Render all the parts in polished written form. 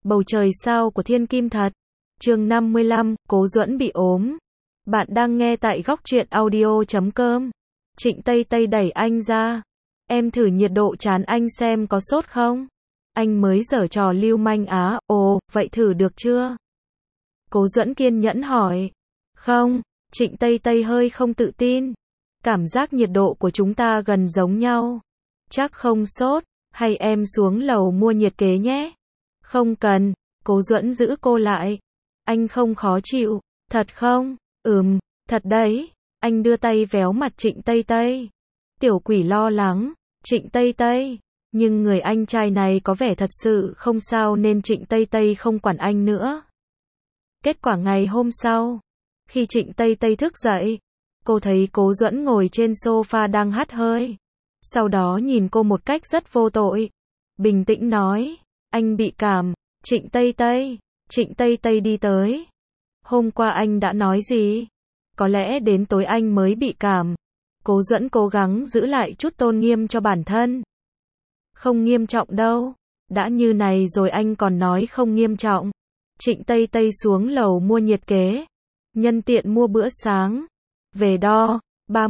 Bầu trời sao của thiên kim thật. Chương 55, Cố Duẫn bị ốm. Bạn đang nghe tại góc truyện audio.com. Trịnh Tây Tây đẩy anh ra. Em thử nhiệt độ trán anh xem có sốt không? Anh mới giở trò lưu manh á. Ồ, vậy thử được chưa? Cố Duẫn kiên nhẫn hỏi. Không, Trịnh Tây Tây hơi không tự tin. Cảm giác nhiệt độ của chúng ta gần giống nhau. Chắc không sốt, hay em xuống lầu mua nhiệt kế nhé? Không cần, Cố Duẫn giữ cô lại. Anh không khó chịu, thật không? Thật đấy. Anh đưa tay véo mặt Trịnh Tây Tây. Tiểu quỷ lo lắng, Trịnh Tây Tây. Nhưng người anh trai này có vẻ thật sự không sao nên Trịnh Tây Tây không quản anh nữa. Kết quả ngày hôm sau, khi Trịnh Tây Tây thức dậy, cô thấy Cố Duẫn ngồi trên sofa đang hắt hơi. Sau đó nhìn cô một cách rất vô tội. Bình tĩnh nói, anh bị cảm. Trịnh Tây Tây. Trịnh Tây Tây đi tới. Hôm qua anh đã nói gì? Có lẽ đến tối anh mới bị cảm. Cố Duẫn cố gắng giữ lại chút tôn nghiêm cho bản thân. Không nghiêm trọng đâu. Đã như này rồi anh còn nói không nghiêm trọng. Trịnh Tây Tây xuống lầu mua nhiệt kế. Nhân tiện mua bữa sáng. Về đo,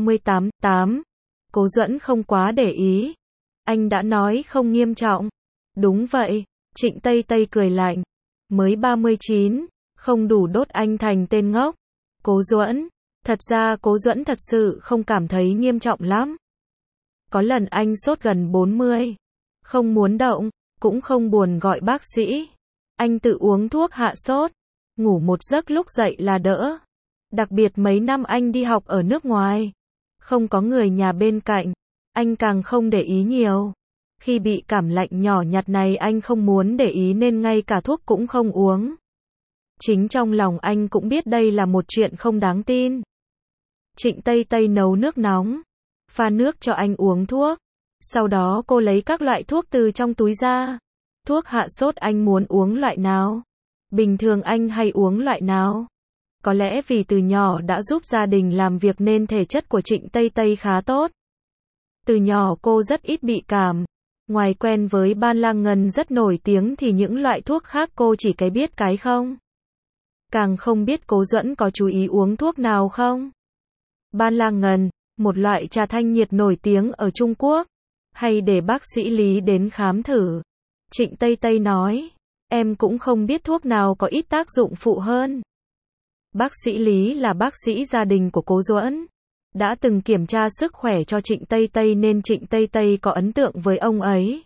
38,8. Cố Duẫn không quá để ý. Anh đã nói không nghiêm trọng. Đúng vậy, Trịnh Tây Tây cười lạnh. Mới 39, không đủ đốt anh thành tên ngốc. Cố Duẫn, thật ra Cố Duẫn thật sự không cảm thấy nghiêm trọng lắm. Có lần anh sốt gần 40. Không muốn động, cũng không buồn gọi bác sĩ. Anh tự uống thuốc hạ sốt. Ngủ một giấc lúc dậy là đỡ. Đặc biệt mấy năm anh đi học ở nước ngoài. Không có người nhà bên cạnh. Anh càng không để ý nhiều. Khi bị cảm lạnh nhỏ nhặt này anh không muốn để ý nên ngay cả thuốc cũng không uống. Chính trong lòng anh cũng biết đây là một chuyện không đáng tin. Trịnh Tây Tây nấu nước nóng. Pha nước cho anh uống thuốc. Sau đó cô lấy các loại thuốc từ trong túi ra. Thuốc hạ sốt anh muốn uống loại nào? Bình thường anh hay uống loại nào? Có lẽ vì từ nhỏ đã giúp gia đình làm việc nên thể chất của Trịnh Tây Tây khá tốt. Từ nhỏ cô rất ít bị cảm. Ngoài quen với Ban Lang Ngân rất nổi tiếng thì những loại thuốc khác cô chỉ cái biết cái không. Càng không biết Cố Duẫn có chú ý uống thuốc nào không. Ban Lang Ngân, một loại trà thanh nhiệt nổi tiếng ở Trung Quốc. Hay để bác sĩ Lý đến khám thử. Trịnh Tây Tây nói, em cũng không biết thuốc nào có ít tác dụng phụ hơn. Bác sĩ Lý là bác sĩ gia đình của Cố Duẫn. Đã từng kiểm tra sức khỏe cho Trịnh Tây Tây nên Trịnh Tây Tây có ấn tượng với ông ấy.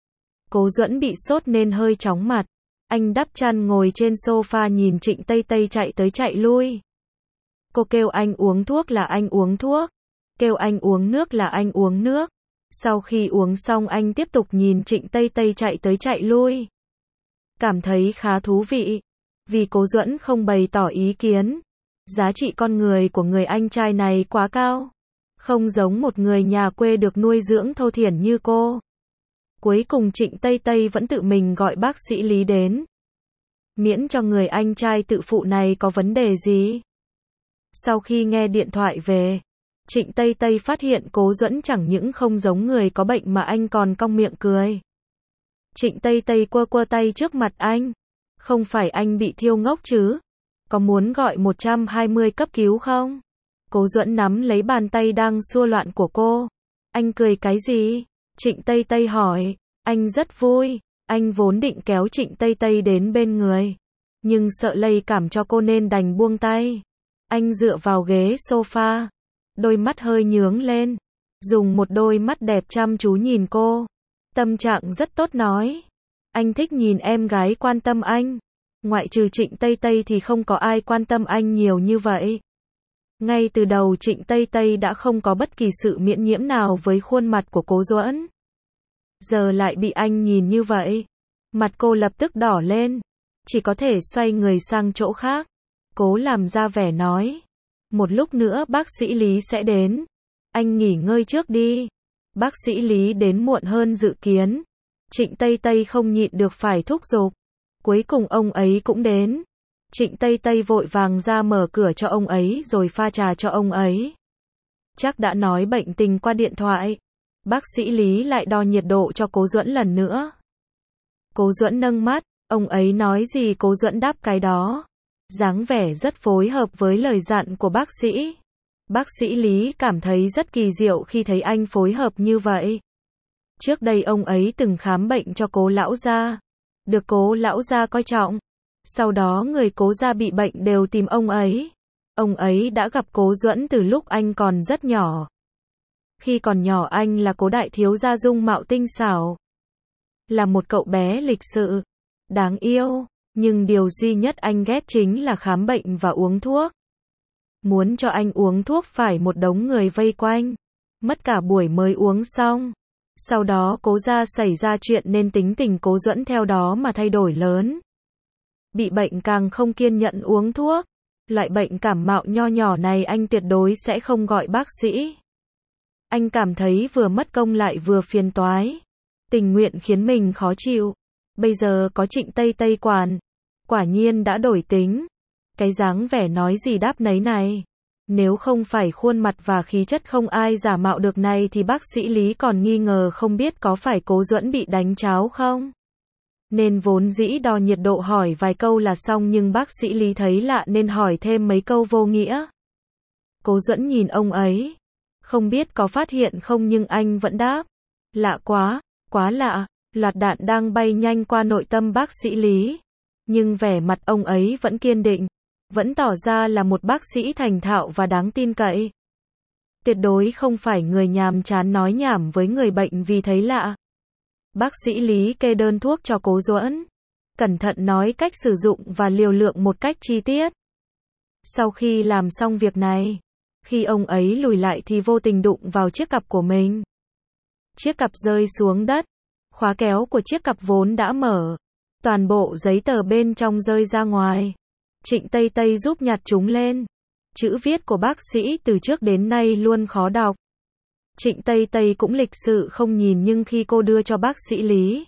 Cố Duẫn bị sốt nên hơi chóng mặt. Anh đắp chăn ngồi trên sofa nhìn Trịnh Tây Tây chạy tới chạy lui. Cô kêu anh uống thuốc là anh uống thuốc. Kêu anh uống nước là anh uống nước. Sau khi uống xong anh tiếp tục nhìn Trịnh Tây Tây chạy tới chạy lui. Cảm thấy khá thú vị. Vì Cố Duẫn không bày tỏ ý kiến. Giá trị con người của người anh trai này quá cao. Không giống một người nhà quê được nuôi dưỡng thô thiển như cô. Cuối cùng Trịnh Tây Tây vẫn tự mình gọi bác sĩ Lý đến. Miễn cho người anh trai tự phụ này có vấn đề gì. Sau khi nghe điện thoại về, Trịnh Tây Tây phát hiện Cố Duẫn chẳng những không giống người có bệnh mà anh còn cong miệng cười. Trịnh Tây Tây quơ quơ tay trước mặt anh. Không phải anh bị thiêu ngốc chứ? Có muốn gọi 120 cấp cứu không? Cố Duẫn nắm lấy bàn tay đang xua loạn của cô. Anh cười cái gì? Trịnh Tây Tây hỏi. Anh rất vui. Anh vốn định kéo Trịnh Tây Tây đến bên người. Nhưng sợ lây cảm cho cô nên đành buông tay. Anh dựa vào ghế sofa. Đôi mắt hơi nhướng lên. Dùng một đôi mắt đẹp chăm chú nhìn cô. Tâm trạng rất tốt nói. Anh thích nhìn em gái quan tâm anh. Ngoại trừ Trịnh Tây Tây thì không có ai quan tâm anh nhiều như vậy. Ngay từ đầu Trịnh Tây Tây đã không có bất kỳ sự miễn nhiễm nào với khuôn mặt của Cố Duẫn. Giờ lại bị anh nhìn như vậy. Mặt cô lập tức đỏ lên. Chỉ có thể xoay người sang chỗ khác. Cố làm ra vẻ nói. Một lúc nữa bác sĩ Lý sẽ đến. Anh nghỉ ngơi trước đi. Bác sĩ Lý đến muộn hơn dự kiến. Trịnh Tây Tây không nhịn được phải thúc giục. Cuối cùng ông ấy cũng đến. Trịnh Tây Tây vội vàng ra mở cửa cho ông ấy rồi pha trà cho ông ấy. Chắc đã nói bệnh tình qua điện thoại. Bác sĩ Lý lại đo nhiệt độ cho Cố Duẫn lần nữa. Cố Duẫn nâng mắt, Ông ấy nói gì Cố Duẫn đáp cái đó. Dáng vẻ rất phối hợp với lời dặn của bác sĩ. Bác sĩ Lý cảm thấy rất kỳ diệu khi thấy anh phối hợp như vậy. Trước đây ông ấy từng khám bệnh cho Cố lão gia, được Cố lão gia coi trọng. Sau đó người Cố gia bị bệnh đều tìm ông ấy. Ông ấy đã gặp Cố Duẫn từ lúc anh còn rất nhỏ. Khi còn nhỏ anh là Cố đại thiếu gia dung mạo tinh xảo. Là một cậu bé lịch sự, đáng yêu, nhưng điều duy nhất anh ghét chính là khám bệnh và uống thuốc. Muốn cho anh uống thuốc phải một đống người vây quanh, mất cả buổi mới uống xong. Sau đó Cố gia xảy ra chuyện nên tính tình Cố Duẫn theo đó mà thay đổi lớn. Bị bệnh càng không kiên nhẫn uống thuốc. Loại bệnh cảm mạo nho nhỏ này anh tuyệt đối sẽ không gọi bác sĩ. Anh cảm thấy vừa mất công lại vừa phiền toái. Tình nguyện khiến mình khó chịu. Bây giờ có Trịnh Tây Tây quản. Quả nhiên đã đổi tính. Cái dáng vẻ nói gì đáp nấy này. Nếu không phải khuôn mặt và khí chất không ai giả mạo được này thì bác sĩ Lý còn nghi ngờ không biết có phải Cố Duẫn bị đánh cháo không. Nên vốn dĩ đo nhiệt độ hỏi vài câu là xong nhưng bác sĩ Lý thấy lạ nên hỏi thêm mấy câu vô nghĩa. Cố Duẫn nhìn ông ấy. Không biết có phát hiện không nhưng anh vẫn đáp. Lạ quá, quá lạ. Loạt đạn đang bay nhanh qua nội tâm bác sĩ Lý. Nhưng vẻ mặt ông ấy vẫn kiên định. Vẫn tỏ ra là một bác sĩ thành thạo và đáng tin cậy. Tuyệt đối không phải người nhàm chán nói nhảm với người bệnh vì thấy lạ. Bác sĩ Lý kê đơn thuốc cho Cố Duẫn. Cẩn thận nói cách sử dụng và liều lượng một cách chi tiết. Sau khi làm xong việc này, khi ông ấy lùi lại thì vô tình đụng vào chiếc cặp của mình. Chiếc cặp rơi xuống đất. Khóa kéo của chiếc cặp vốn đã mở. Toàn bộ giấy tờ bên trong rơi ra ngoài. Trịnh Tây Tây giúp nhặt chúng lên. Chữ viết của bác sĩ từ trước đến nay luôn khó đọc. Trịnh Tây Tây cũng lịch sự không nhìn nhưng khi cô đưa cho bác sĩ Lý,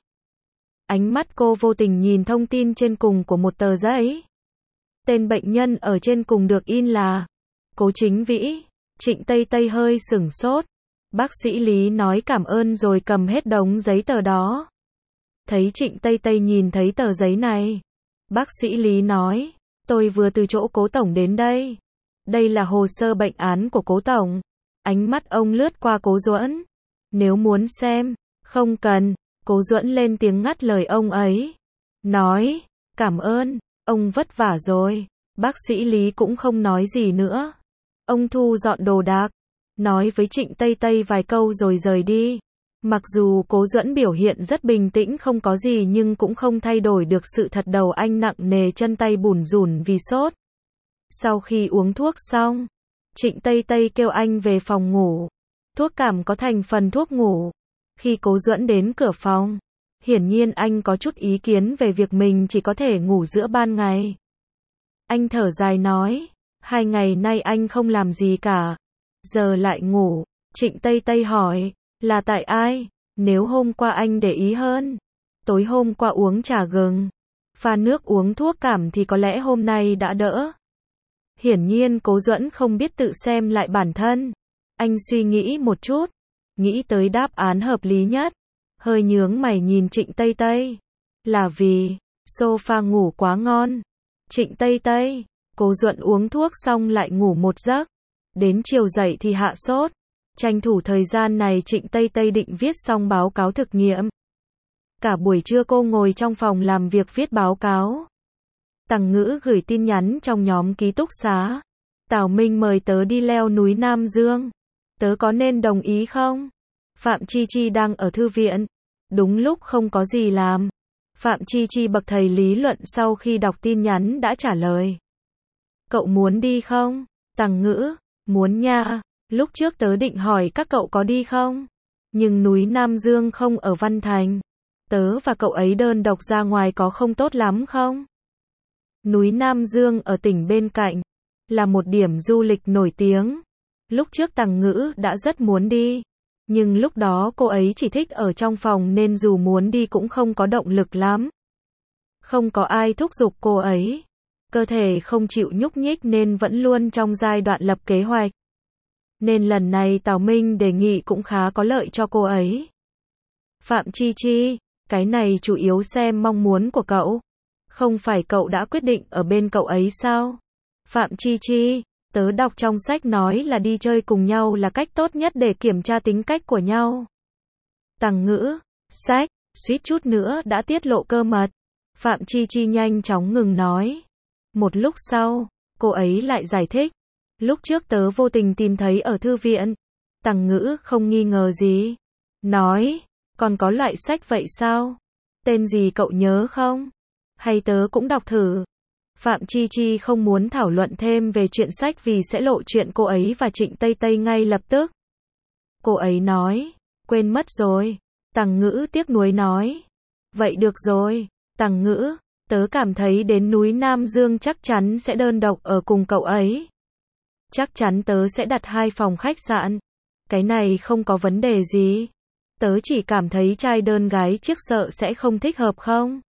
ánh mắt cô vô tình nhìn thông tin trên cùng của một tờ giấy. Tên bệnh nhân ở trên cùng được in là Cố Chính Vĩ. Trịnh Tây Tây hơi sửng sốt. Bác sĩ Lý nói cảm ơn rồi cầm hết đống giấy tờ đó. Thấy Trịnh Tây Tây nhìn thấy tờ giấy này, bác sĩ Lý nói, tôi vừa từ chỗ Cố tổng đến đây. Đây là hồ sơ bệnh án của Cố tổng. Ánh mắt ông lướt qua Cố Duẫn. Nếu muốn xem, không cần. Cố Duẫn lên tiếng ngắt lời ông ấy. Nói, cảm ơn, ông vất vả rồi. Bác sĩ Lý cũng không nói gì nữa. Ông thu dọn đồ đạc, nói với Trịnh Tây Tây vài câu rồi rời đi. Mặc dù Cố Duẫn biểu hiện rất bình tĩnh không có gì nhưng cũng không thay đổi được sự thật đầu anh nặng nề chân tay bủn rủn vì sốt. Sau khi uống thuốc xong, Trịnh Tây Tây kêu anh về phòng ngủ. Thuốc cảm có thành phần thuốc ngủ. Khi Cố Duẫn đến cửa phòng, hiển nhiên anh có chút ý kiến về việc mình chỉ có thể ngủ giữa ban ngày. Anh thở dài nói, 2 ngày nay anh không làm gì cả. Giờ lại ngủ. Trịnh Tây Tây hỏi, là tại ai? Nếu hôm qua anh để ý hơn, tối hôm qua uống trà gừng, pha nước uống thuốc cảm thì có lẽ hôm nay đã đỡ. Hiển nhiên Cố Duẫn không biết tự xem lại bản thân. Anh suy nghĩ một chút, nghĩ tới đáp án hợp lý nhất. Hơi nhướng mày nhìn Trịnh Tây Tây. Là vì sofa ngủ quá ngon. Trịnh Tây Tây. Cố Duẫn uống thuốc xong lại ngủ một giấc. Đến chiều dậy thì hạ sốt. Tranh thủ thời gian này Trịnh Tây Tây định viết xong báo cáo thực nghiệm. Cả buổi trưa cô ngồi trong phòng làm việc viết báo cáo. Tằng Ngữ gửi tin nhắn trong nhóm ký túc xá. Tào Minh mời tớ đi leo núi Nam Dương. Tớ có nên đồng ý không? Phạm Chi Chi đang ở thư viện. Đúng lúc không có gì làm. Phạm Chi Chi bậc thầy lý luận sau khi đọc tin nhắn đã trả lời. Cậu muốn đi không? Tằng Ngữ, muốn nha. Lúc trước tớ định hỏi các cậu có đi không? Nhưng núi Nam Dương không ở Văn Thành. Tớ và cậu ấy đơn độc ra ngoài có không tốt lắm không? Núi Nam Dương ở tỉnh bên cạnh, là một điểm du lịch nổi tiếng. Lúc trước Tằng Ngữ đã rất muốn đi. Nhưng lúc đó cô ấy chỉ thích ở trong phòng nên dù muốn đi cũng không có động lực lắm. Không có ai thúc giục cô ấy. Cơ thể không chịu nhúc nhích nên vẫn luôn trong giai đoạn lập kế hoạch. Nên lần này Tào Minh đề nghị cũng khá có lợi cho cô ấy. Phạm Chi Chi, cái này chủ yếu xem mong muốn của cậu. Không phải cậu đã quyết định ở bên cậu ấy sao? Phạm Chi Chi, tớ đọc trong sách nói là đi chơi cùng nhau là cách tốt nhất để kiểm tra tính cách của nhau. Tằng Ngữ, sách, suýt chút nữa đã tiết lộ cơ mật. Phạm Chi Chi nhanh chóng ngừng nói. Một lúc sau, cô ấy lại giải thích. Lúc trước tớ vô tình tìm thấy ở thư viện. Tằng Ngữ không nghi ngờ gì. Nói, còn có loại sách vậy sao? Tên gì cậu nhớ không? Hay tớ cũng đọc thử. Phạm Chi Chi không muốn thảo luận thêm về chuyện sách vì sẽ lộ chuyện cô ấy và Trịnh Tây Tây ngay lập tức. Cô ấy nói, quên mất rồi. Tằng Ngữ tiếc nuối nói. Vậy được rồi, Tằng Ngữ, tớ cảm thấy đến núi Nam Dương chắc chắn sẽ đơn độc ở cùng cậu ấy. Chắc chắn tớ sẽ đặt 2 phòng khách sạn. Cái này không có vấn đề gì. Tớ chỉ cảm thấy trai đơn gái chiếc sợ sẽ không thích hợp không?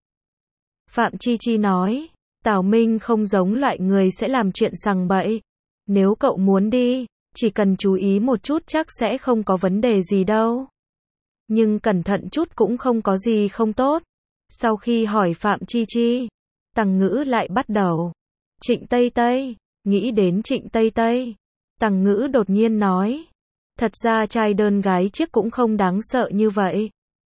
Phạm Chi Chi nói, Tào Minh không giống loại người sẽ làm chuyện sằng bậy. Nếu cậu muốn đi, chỉ cần chú ý một chút chắc sẽ không có vấn đề gì đâu. Nhưng cẩn thận chút cũng không có gì không tốt. Sau khi hỏi Phạm Chi Chi, Tằng Ngữ lại bắt đầu. Trịnh Tây Tây, nghĩ đến Trịnh Tây Tây. Tằng Ngữ đột nhiên nói. Thật ra trai đơn gái chiếc cũng không đáng sợ như vậy.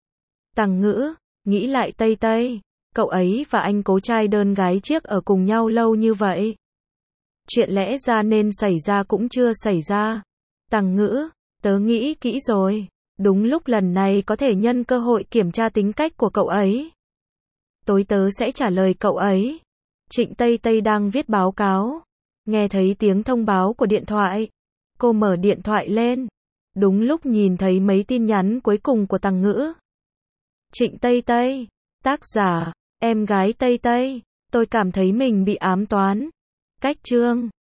Tằng Ngữ, nghĩ lại Tây Tây. Cậu ấy và anh Cố trai đơn gái chiếc ở cùng nhau lâu như vậy. Chuyện lẽ ra nên xảy ra cũng chưa xảy ra. Tằng Ngữ, tớ nghĩ kỹ rồi. Đúng lúc lần này có thể nhân cơ hội kiểm tra tính cách của cậu ấy. Tối tớ sẽ trả lời cậu ấy. Trịnh Tây Tây đang viết báo cáo. Nghe thấy tiếng thông báo của điện thoại. Cô mở điện thoại lên. Đúng lúc nhìn thấy mấy tin nhắn cuối cùng của Tằng Ngữ. Trịnh Tây Tây, tác giả, em gái Tây Tây, tôi cảm thấy mình bị ám toán. Cách chương